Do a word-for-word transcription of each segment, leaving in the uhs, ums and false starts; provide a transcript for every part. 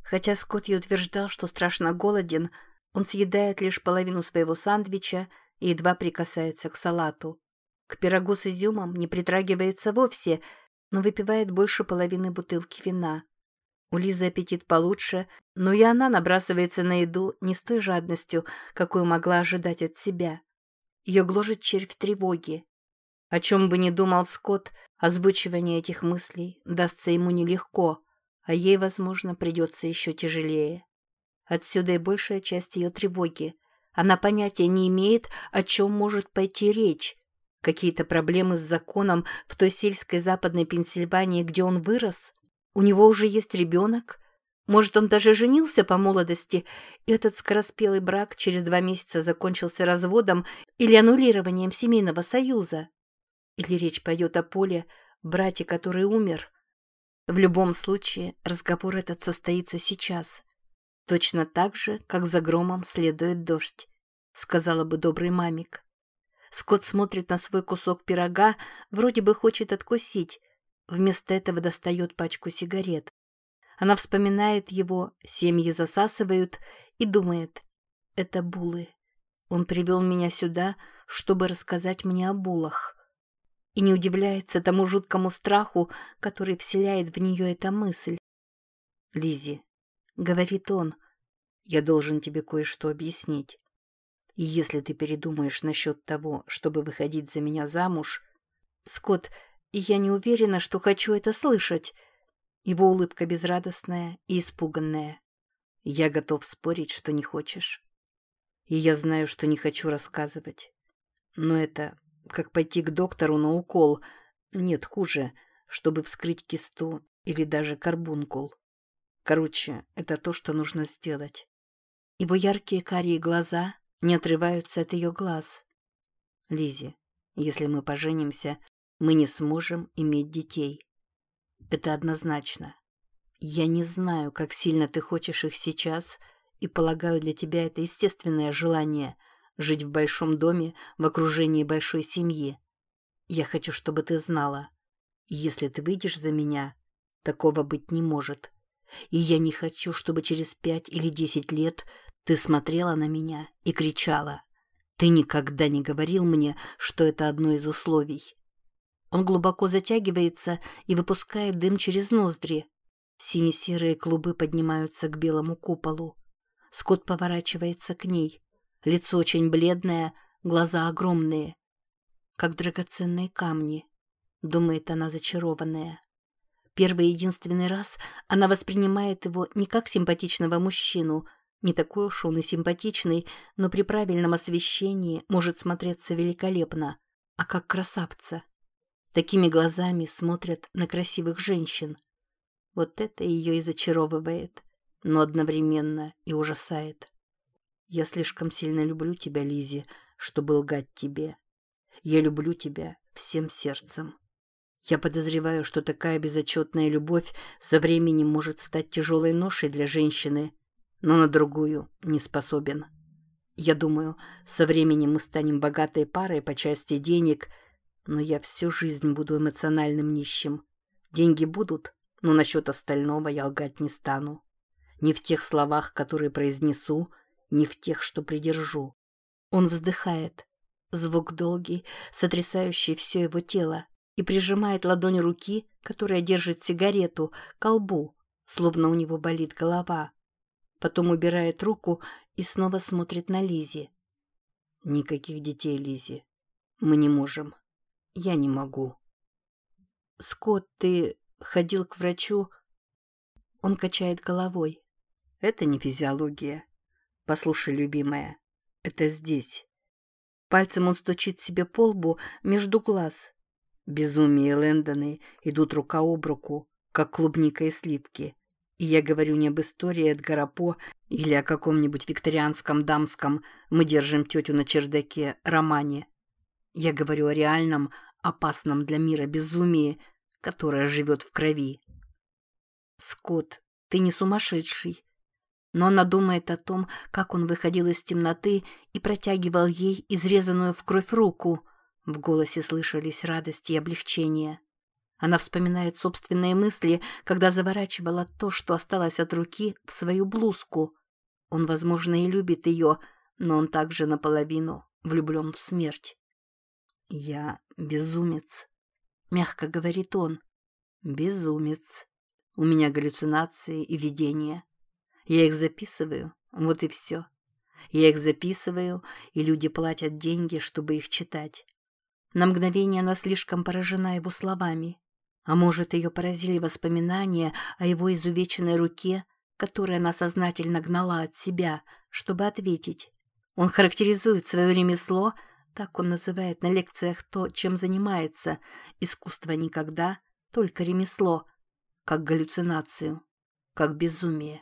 Хотя Скотт и утверждал, что страшно голоден, он съедает лишь половину своего сандвича и едва прикасается к салату. К пирогу с изюмом не притрагивается вовсе, но выпивает больше половины бутылки вина. У Лизы аппетит получше, но и она набрасывается на еду не с той жадностью, какую могла ожидать от себя. Ее гложет червь тревоги. О чем бы ни думал Скотт, озвучивание этих мыслей дастся ему нелегко, а ей, возможно, придется еще тяжелее. Отсюда и большая часть ее тревоги. Она понятия не имеет, о чем может пойти речь. Какие-то проблемы с законом в той сельской западной Пенсильвании, где он вырос? У него уже есть ребенок? Может, он даже женился по молодости, и этот скороспелый брак через два месяца закончился разводом или аннулированием семейного союза? Или речь пойдет о Поле, брате, который умер? В любом случае, разговор этот состоится сейчас. Точно так же, как за громом следует дождь, сказала бы добрый мамик. Скотт смотрит на свой кусок пирога, вроде бы хочет откусить. Вместо этого достает пачку сигарет. Она вспоминает его, семьи засасывают, и думает: это Булы. Он привел меня сюда, чтобы рассказать мне о Булах. И не удивляется тому жуткому страху, который вселяет в нее эта мысль. «Лиззи», — говорит он, — «я должен тебе кое-что объяснить. И если ты передумаешь насчет того, чтобы выходить за меня замуж...» «Скотт, я не уверена, что хочу это слышать». Его улыбка безрадостная и испуганная. «Я готов спорить, что не хочешь. И я знаю, что не хочу рассказывать. Но это как пойти к доктору на укол. Нет, хуже, чтобы вскрыть кисту или даже карбункул. Короче, это то, что нужно сделать». Его яркие карие глаза не отрываются от ее глаз. «Лиззи, если мы поженимся, мы не сможем иметь детей. Это однозначно. Я не знаю, как сильно ты хочешь их сейчас, и полагаю, для тебя это естественное желание — жить в большом доме в окружении большой семьи. Я хочу, чтобы ты знала, если ты выйдешь за меня, такого быть не может. И я не хочу, чтобы через пять или десять лет ты смотрела на меня и кричала: ты никогда не говорил мне, что это одно из условий». Он глубоко затягивается и выпускает дым через ноздри. Сине-серые клубы поднимаются к белому куполу. Скотт поворачивается к ней. Лицо очень бледное, глаза огромные, как драгоценные камни, думает она зачарованная. Первый и единственный раз она воспринимает его не как симпатичного мужчину, не такой уж он и симпатичный, но при правильном освещении может смотреться великолепно, а как красавца. Такими глазами смотрят на красивых женщин. Вот это ее и зачаровывает, но одновременно и ужасает. «Я слишком сильно люблю тебя, Лиззи, чтобы лгать тебе. Я люблю тебя всем сердцем. Я подозреваю, что такая безотчетная любовь со временем может стать тяжелой ношей для женщины, но на другую не способен. Я думаю, со временем мы станем богатой парой по части денег, но я всю жизнь буду эмоциональным нищим. Деньги будут, но насчет остального я лгать не стану. Ни в тех словах, которые произнесу, ни в тех, что придержу». Он вздыхает. Звук долгий, сотрясающий все его тело, и прижимает ладонь руки, которая держит сигарету, к колбу, словно у него болит голова. Потом убирает руку и снова смотрит на Лиззи. «Никаких детей, Лиззи. Мы не можем. Я не могу». «Скотт, ты ходил к врачу?» Он качает головой. «Это не физиология. Послушай, любимая, это здесь». Пальцем он стучит себе по лбу между глаз. Безумие и Лэндоны идут рука об руку, как клубника и сливки. И я говорю не об истории Эдгара По или о каком-нибудь викторианском дамском «мы держим тетю на чердаке» романе. Я говорю о реальном, опасном для мира безумии, которое живет в крови. «Скотт, ты не сумасшедший». Но она думает о том, как он выходил из темноты и протягивал ей изрезанную в кровь руку. В голосе слышались радость и облегчение. Она вспоминает собственные мысли, когда заворачивала то, что осталось от руки, в свою блузку. Он, возможно, и любит ее, но он также наполовину влюблен в смерть. «Я безумец», — мягко говорит он. «Безумец. У меня галлюцинации и видения. Я их записываю, вот и все. Я их записываю, и люди платят деньги, чтобы их читать». На мгновение она слишком поражена его словами. А может, ее поразили воспоминания о его изувеченной руке, которую она сознательно гнала от себя, чтобы ответить. Он характеризует свое ремесло, так он называет на лекциях то, чем занимается, искусство никогда, только ремесло, как галлюцинацию, как безумие.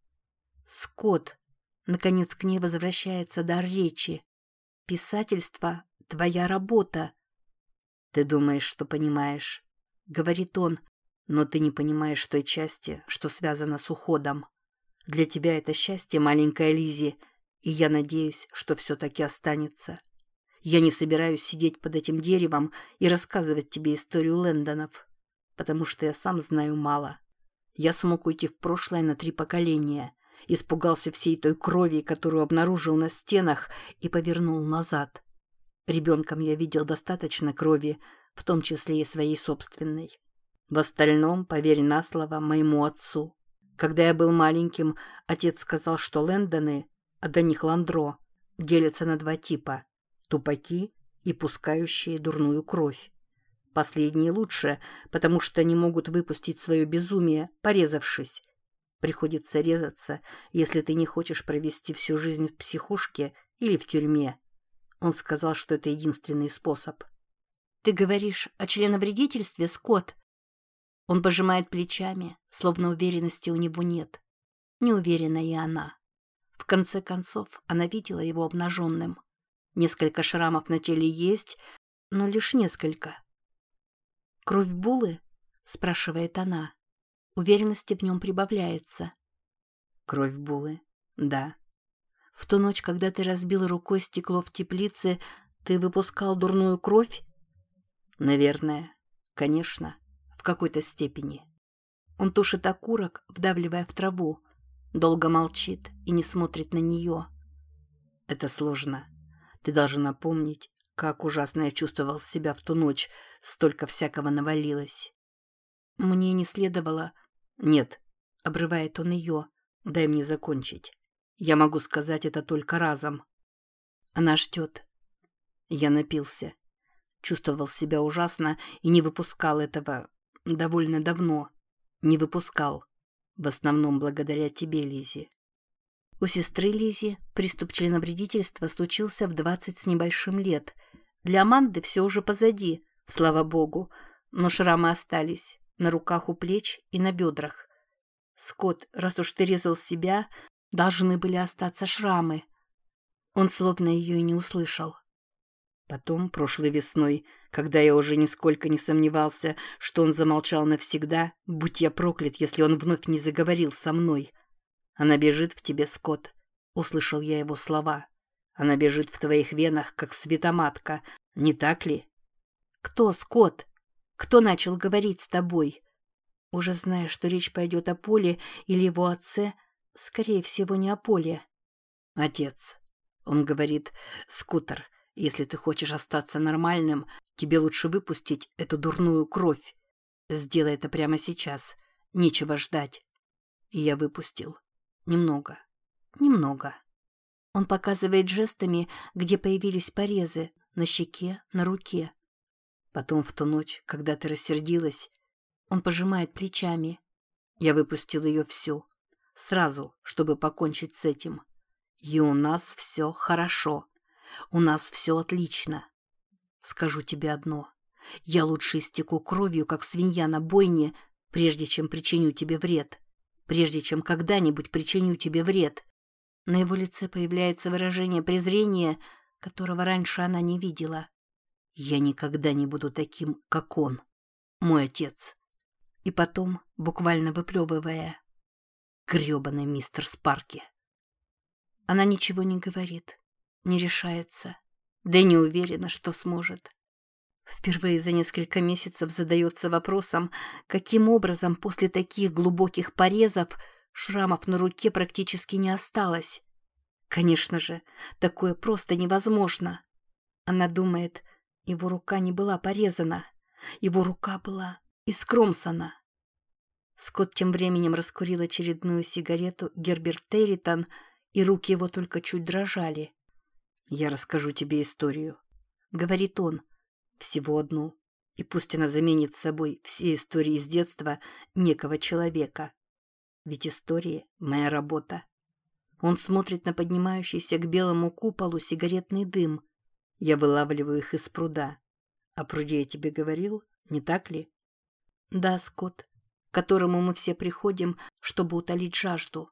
«Скотт», наконец к ней возвращается дар речи, «писательство — твоя работа». «Ты думаешь, что понимаешь», — говорит он, «но ты не понимаешь той части, что связано с уходом. Для тебя это счастье, маленькая Лиззи, и я надеюсь, что все-таки останется. Я не собираюсь сидеть под этим деревом и рассказывать тебе историю Лэндонов, потому что я сам знаю мало. Я смог уйти в прошлое на три поколения, испугался всей той крови, которую обнаружил на стенах, и повернул назад. Ребенком я видел достаточно крови, в том числе и своей собственной. В остальном, поверь на слово моему отцу. Когда я был маленьким, отец сказал, что Лэндоны, а до них Ландро, делятся на два типа – тупаки и пускающие дурную кровь. Последние лучше, потому что они могут выпустить свое безумие, порезавшись. Приходится резаться, если ты не хочешь провести всю жизнь в психушке или в тюрьме. Он сказал, что это единственный способ. «Ты говоришь о членовредительстве, Скотт?» Он пожимает плечами, словно уверенности у него нет. Не уверена и она. В конце концов, она видела его обнаженным. Несколько шрамов на теле есть, но лишь несколько. «Кровь Булы?» — спрашивает она. Уверенности в нем прибавляется. «Кровь Булы, да. В ту ночь, когда ты разбил рукой стекло в теплице, ты выпускал дурную кровь?» «Наверное. Конечно. В какой-то степени». Он тушит окурок, вдавливая в траву. Долго молчит и не смотрит на нее. «Это сложно. Ты должна помнить, как ужасно я чувствовал себя в ту ночь. Столько всякого навалилось». «Мне не следовало...» «Нет», — обрывает он ее. «Дай мне закончить. Я могу сказать это только разом». Она ждет. Я напился. Чувствовал себя ужасно и не выпускал этого довольно давно. Не выпускал. В основном благодаря тебе, Лиззи. У сестры Лиззи приступ членовредительства случился в двадцать с небольшим лет. Для Аманды все уже позади, слава богу, но шрамы остались на руках, у плеч и на бедрах. «Скотт, раз уж ты резал себя, должны были остаться шрамы». Он словно ее и не услышал. Потом, прошлой весной, когда я уже нисколько не сомневался, что он замолчал навсегда, будь я проклят, если он вновь не заговорил со мной. «Она бежит в тебе, Скотт», — услышал я его слова. «Она бежит в твоих венах, как светоматка, не так ли?» «Кто, Скотт? Кто начал говорить с тобой?» Уже зная, что речь пойдет о Поле или его отце, скорее всего, не о Поле. «Отец». Он говорит: «Скутер, если ты хочешь остаться нормальным, тебе лучше выпустить эту дурную кровь. Сделай это прямо сейчас. Нечего ждать». И я выпустил. Немного. Немного. Он показывает жестами, где появились порезы, на щеке, на руке. Потом в ту ночь, когда ты рассердилась, он пожимает плечами. Я выпустил ее всю. Сразу, чтобы покончить с этим. И у нас все хорошо. У нас все отлично. Скажу тебе одно. Я лучше истеку кровью, как свинья на бойне, прежде чем причиню тебе вред. Прежде чем когда-нибудь причиню тебе вред. На его лице появляется выражение презрения, которого раньше она не видела. Я никогда не буду таким, как он, мой отец. И потом, буквально выплевывая: грёбаный мистер Спарки. Она ничего не говорит, не решается, да и не уверена, что сможет. Впервые за несколько месяцев задается вопросом, каким образом после таких глубоких порезов шрамов на руке практически не осталось. Конечно же, такое просто невозможно. Она думает, его рука не была порезана, его рука была искромсана. Скотт тем временем раскурил очередную сигарету Герберт Территон, и руки его только чуть дрожали. «Я расскажу тебе историю», — говорит он, — «всего одну, и пусть она заменит собой все истории из детства некого человека. Ведь история — моя работа». Он смотрит на поднимающийся к белому куполу сигаретный дым. Я вылавливаю их из пруда. О пруде я тебе говорил, не так ли? Да, Скотт, к которому мы все приходим, чтобы утолить жажду.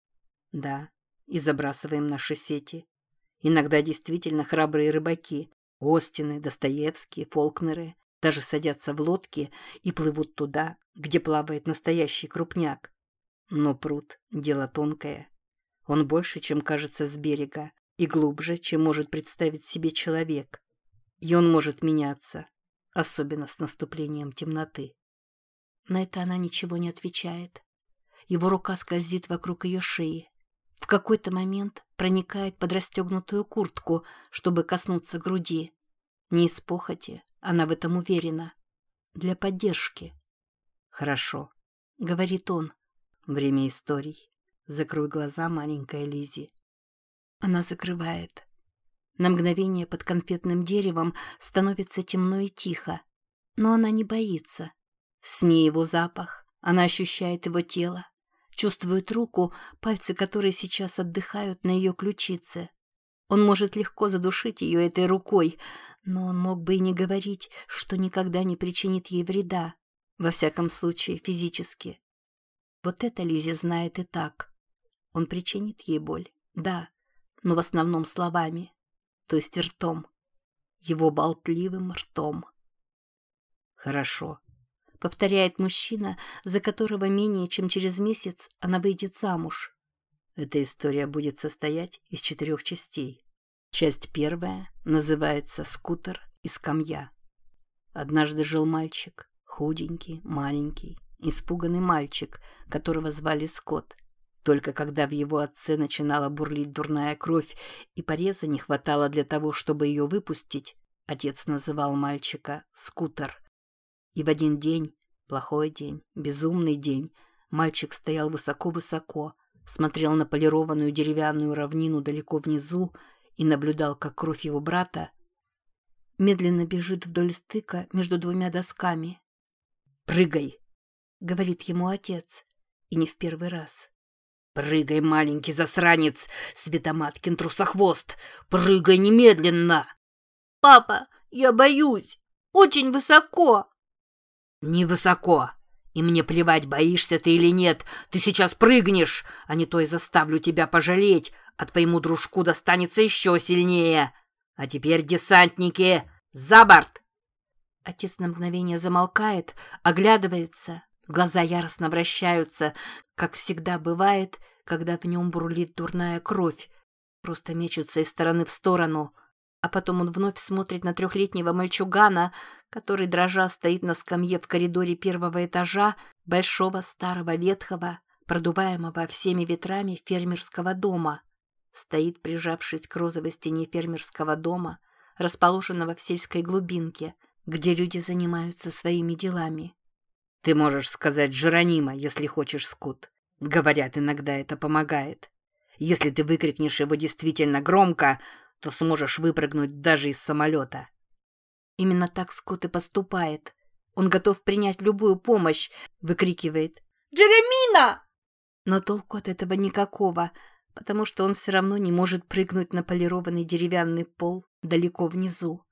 Да, и забрасываем наши сети. Иногда действительно храбрые рыбаки, Остины, Достоевские, Фолкнеры, даже садятся в лодки и плывут туда, где плавает настоящий крупняк. Но пруд — дело тонкое. Он больше, чем кажется с берега, и глубже, чем может представить себе человек. И он может меняться, особенно с наступлением темноты. На это она ничего не отвечает. Его рука скользит вокруг ее шеи. В какой-то момент проникает под расстегнутую куртку, чтобы коснуться груди. Не из похоти, она в этом уверена. Для поддержки. «Хорошо», — говорит он. «Время историй. Закрой глаза, маленькая Лиззи». Она закрывает. На мгновение под конфетным деревом становится темно и тихо. Но она не боится. С ней его запах. Она ощущает его тело. Чувствует руку, пальцы которой сейчас отдыхают на ее ключице. Он может легко задушить ее этой рукой, но он мог бы и не говорить, что никогда не причинит ей вреда. Во всяком случае, физически. Вот это Лиззи знает и так. Он причинит ей боль, да, но в основном словами, то есть ртом. Его болтливым ртом. «Хорошо», — повторяет мужчина, за которого менее чем через месяц она выйдет замуж. Эта история будет состоять из четырех частей. Часть первая называется «Скутер и скамья». Однажды жил мальчик, худенький, маленький, испуганный мальчик, которого звали Скотт. Только когда в его отце начинала бурлить дурная кровь и пореза не хватало для того, чтобы ее выпустить, отец называл мальчика «Скутер». И в один день, плохой день, безумный день, мальчик стоял высоко-высоко, смотрел на полированную деревянную равнину далеко внизу и наблюдал, как кровь его брата медленно бежит вдоль стыка между двумя досками. «Прыгай!» — говорит ему отец, и не в первый раз. «Прыгай, маленький засранец, Светоматкин трусохвост! Прыгай немедленно!» «Папа, я боюсь! Очень высоко!» «Невысоко! И мне плевать, боишься ты или нет, ты сейчас прыгнешь, а не то и заставлю тебя пожалеть, а твоему дружку достанется еще сильнее! А теперь, десантники, за борт!» Отец на мгновение замолкает, оглядывается. Глаза яростно вращаются, как всегда бывает, когда в нем бурлит дурная кровь. Просто мечутся из стороны в сторону. А потом он вновь смотрит на трехлетнего мальчугана, который, дрожа, стоит на скамье в коридоре первого этажа большого старого ветхого, продуваемого всеми ветрами фермерского дома. Стоит, прижавшись к розовой стене фермерского дома, расположенного в сельской глубинке, где люди занимаются своими делами. «Ты можешь сказать Джеронима, если хочешь, Скотт. Говорят, иногда это помогает. Если ты выкрикнешь его действительно громко, то сможешь выпрыгнуть даже из самолета». Именно так Скотт и поступает. Он готов принять любую помощь, выкрикивает «Джеремина!» Но толку от этого никакого, потому что он все равно не может прыгнуть на полированный деревянный пол далеко внизу.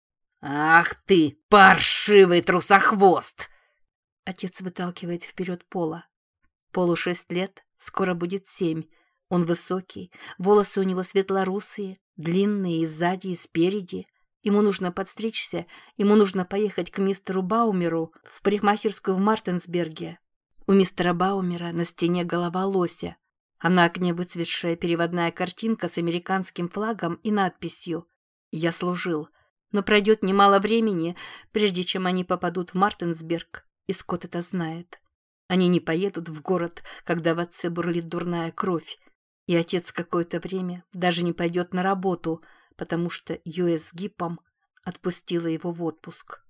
«Ах ты, паршивый трусохвост!» Отец выталкивает вперед Пола. Полу шесть лет, скоро будет семь. Он высокий, волосы у него светлорусые, длинные и сзади, и спереди. Ему нужно подстричься, ему нужно поехать к мистеру Баумеру в парикмахерскую в Мартенсберге. У мистера Баумера на стене голова лося, а на окне выцветшая переводная картинка с американским флагом и надписью «Я служил». Но пройдет немало времени, прежде чем они попадут в Мартинсберг, и Скотт это знает. Они не поедут в город, когда в отце бурлит дурная кровь, и отец какое-то время даже не пойдет на работу, потому что ю эс Гиппом отпустила его в отпуск.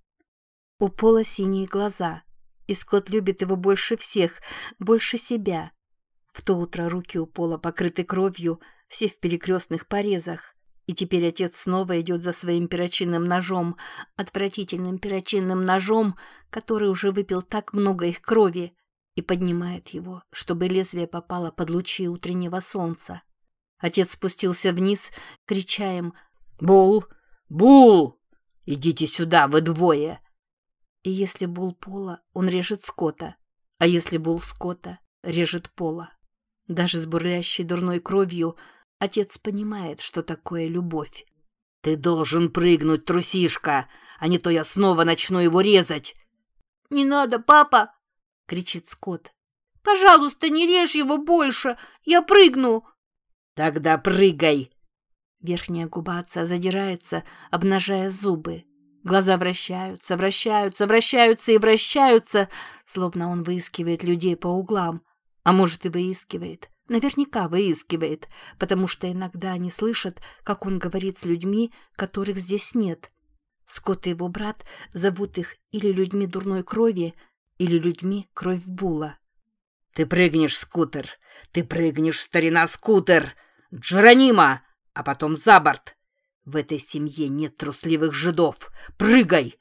У Пола синие глаза, и Скотт любит его больше всех, больше себя. В то утро руки у Пола покрыты кровью, все в перекрестных порезах. И теперь отец снова идет за своим перочинным ножом, отвратительным перочинным ножом, который уже выпил так много их крови, и поднимает его, чтобы лезвие попало под лучи утреннего солнца. Отец спустился вниз, крича им: «Бул! Бул! Идите сюда, вы двое!» И если Бул Пола, он режет Скотта, а если Бул Скотта, режет Пола. Даже с бурлящей дурной кровью отец понимает, что такое любовь. «Ты должен прыгнуть, трусишка, а не то я снова начну его резать!» «Не надо, папа!» — кричит Скотт. «Пожалуйста, не режь его больше! Я прыгну!» «Тогда прыгай!» Верхняя губа отца задирается, обнажая зубы. Глаза вращаются, вращаются, вращаются и вращаются, словно он выискивает людей по углам. А может, и выискивает. Наверняка выискивает, потому что иногда они слышат, как он говорит с людьми, которых здесь нет. Скотт и его брат зовут их или людьми дурной крови, или людьми кровь Була. «Ты прыгнешь, Скутер! Ты прыгнешь, старина Скутер! Джеронима! А потом за борт! В этой семье нет трусливых жидов! Прыгай!»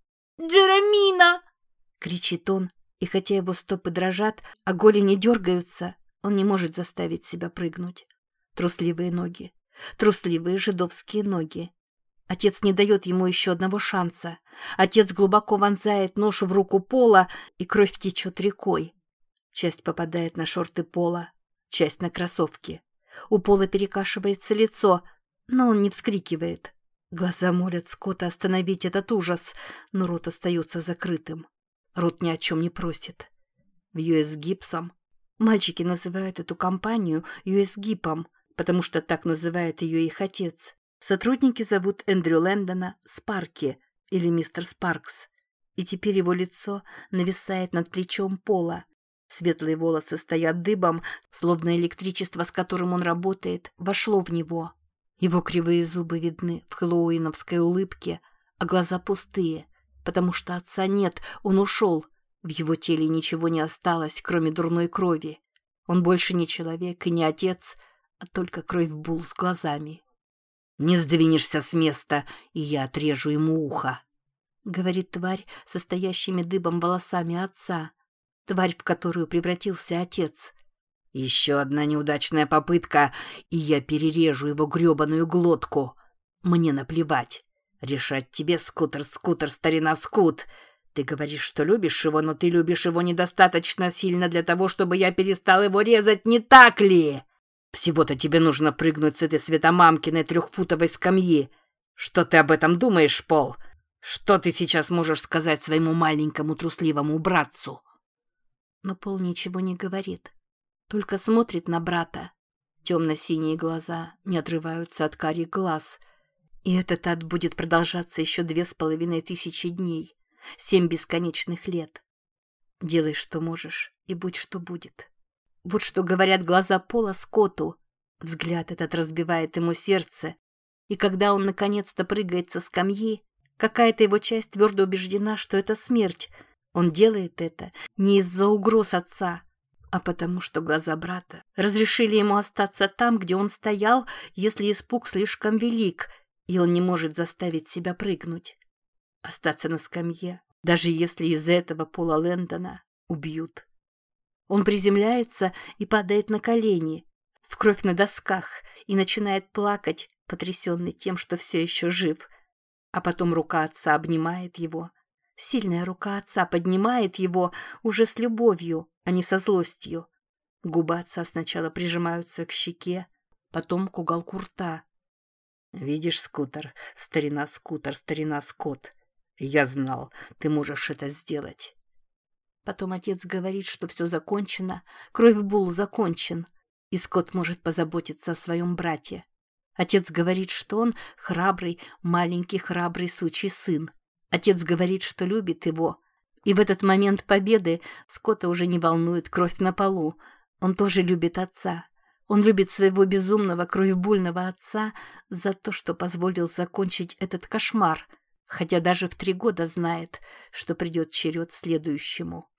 «Джеромина!» — кричит он, и хотя его стопы дрожат, а голени дергаются, он не может заставить себя прыгнуть. Трусливые ноги, трусливые жидовские ноги. Отец не дает ему еще одного шанса. Отец глубоко вонзает нож в руку Пола, и кровь течет рекой. Часть попадает на шорты Пола, часть на кроссовки. У Пола перекашивается лицо, но он не вскрикивает. Глаза молят Скотта остановить этот ужас, но рот остается закрытым. Рот ни о чем не просит. В ю эс Гипсом мальчики называют эту компанию ю эс Гиппом, потому что так называет ее их отец. Сотрудники зовут Эндрю Лэндона Спарки или мистер Спаркс. И теперь его лицо нависает над плечом Пола. Светлые волосы стоят дыбом, словно электричество, с которым он работает, вошло в него. Его кривые зубы видны в хэллоуиновской улыбке, а глаза пустые, потому что отца нет, он ушел. В его теле ничего не осталось, кроме дурной крови. Он больше не человек и не отец, а только кровь Бул с глазами. «Не сдвинешься с места, и я отрежу ему ухо», — говорит тварь со стоящими дыбом волосами отца. Тварь, в которую превратился отец. «Еще одна неудачная попытка, и я перережу его гребаную глотку. Мне наплевать. Решать тебе, Скутер, Скутер, старина Скут. Ты говоришь, что любишь его, но ты любишь его недостаточно сильно для того, чтобы я перестал его резать, не так ли? Всего-то тебе нужно прыгнуть с этой светомамкиной трехфутовой скамьи. Что ты об этом думаешь, Пол? Что ты сейчас можешь сказать своему маленькому трусливому братцу?» Но Пол ничего не говорит, только смотрит на брата. Темно-синие глаза не отрываются от карих глаз. И этот ад будет продолжаться еще две с половиной тысячи дней, семь бесконечных лет. Делай, что можешь, и будь, что будет. Вот что говорят глаза Пола Скотту. Взгляд этот разбивает ему сердце. И когда он наконец-то прыгает со скамьи, какая-то его часть твердо убеждена, что это смерть. Он делает это не из-за угроз отца, а потому что глаза брата разрешили ему остаться там, где он стоял, если испуг слишком велик, и он не может заставить себя прыгнуть. Остаться на скамье, даже если из-за этого Пола Лэндона убьют. Он приземляется и падает на колени, в кровь на досках, и начинает плакать, потрясенный тем, что все еще жив. А потом рука отца обнимает его. Сильная рука отца поднимает его уже с любовью, а не со злостью. Губы отца сначала прижимаются к щеке, потом к уголку рта. «Видишь, Скутер, старина Скутер, старина Скотт, я знал, ты можешь это сделать». Потом отец говорит, что все закончено, кровь Бул закончен, и Скотт может позаботиться о своем брате. Отец говорит, что он храбрый, маленький храбрый сучий сын. Отец говорит, что любит его. И в этот момент победы Скотта уже не волнует кровь на полу. Он тоже любит отца. Он любит своего безумного, кровебольного отца за то, что позволил закончить этот кошмар, хотя даже в три года знает, что придет черед следующему.